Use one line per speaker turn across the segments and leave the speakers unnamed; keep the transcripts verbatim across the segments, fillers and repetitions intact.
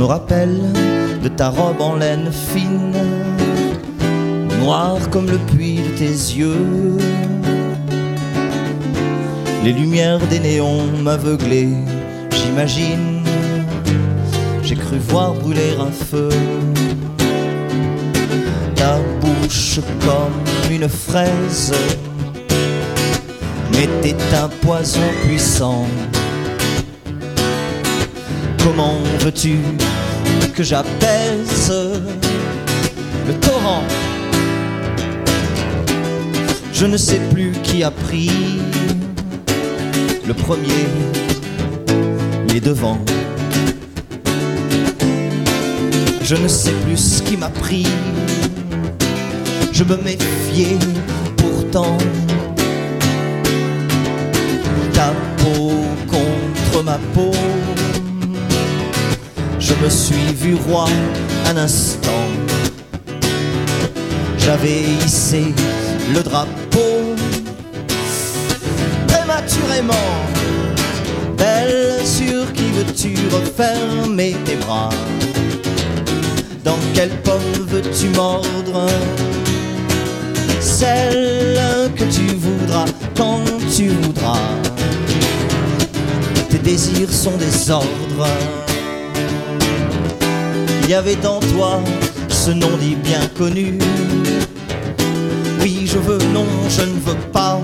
rappelle de ta robe en laine fine, noire comme le puits de tes yeux. Les lumières des néons m'aveuglaient, j'imagine. J'ai cru voir brûler un feu. Ta bouche comme une fraise m'était un poison puissant. Comment veux-tu que j'apaise le torrent? Je ne sais plus qui a pris le premier, les devants. Je ne sais plus ce qui m'a pris. Je me méfiais pourtant. Ta peau contre ma peau, je me suis vu roi un instant. J'avais hissé le drapeau prématurément. Belle, sur qui veux-tu refermer tes bras? Dans quelle pomme veux-tu mordre? Celle que tu voudras quand tu voudras. Tes désirs sont des ordres. Il y avait en toi ce nom dit bien connu. Oui, je veux, non, je ne veux pas.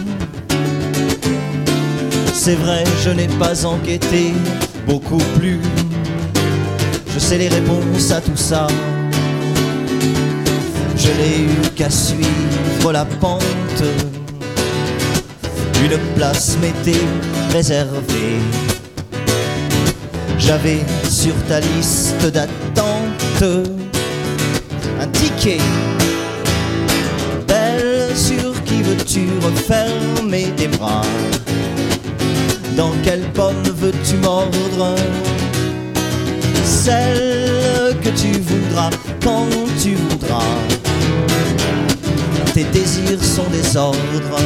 C'est vrai, je n'ai pas enquêté beaucoup plus. Je sais les réponses à tout ça. Je n'ai eu qu'à suivre la pente. Une place m'était réservée. J'avais sur ta liste d'attente un ticket. Belle, sur qui veux-tu refermer tes bras? Dans quelle pomme veux-tu mordre? Celle que tu voudras quand tu voudras. Tes désirs sont des ordres.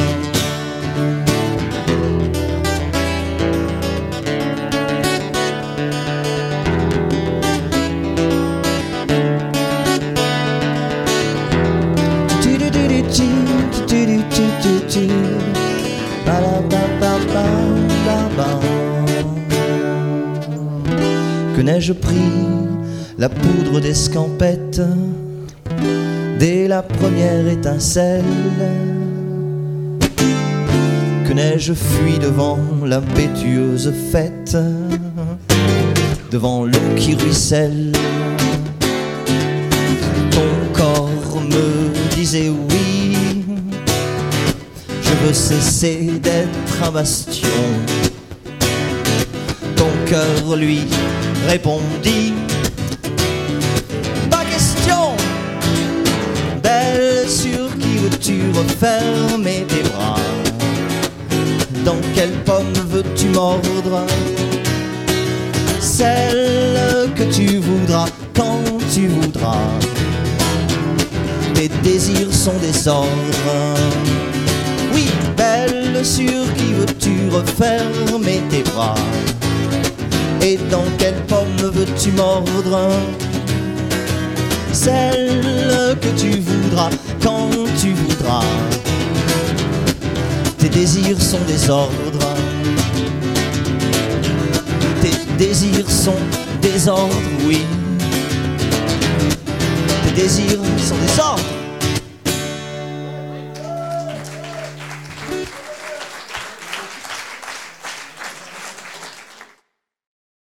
Que n'ai-je pris la poudre d'escampette dès la première étincelle? Que n'ai-je fui devant l'impétueuse fête, devant l'eau qui ruisselle? Ton corps me disait oui, je veux cesser d'être un bastion. Ton cœur lui répondit, pas question. Belle, sur qui veux-tu refermer tes bras? Dans quelle pomme veux-tu mordre? Celle que tu voudras quand tu voudras. Tes désirs sont des ordres. Oui, belle, sur qui veux-tu refermer tes bras? Et dans quelle pomme veux-tu mordre? Celle que tu voudras quand tu voudras. Tes désirs sont des ordres. Tes désirs sont des ordres, oui. Tes désirs sont des ordres.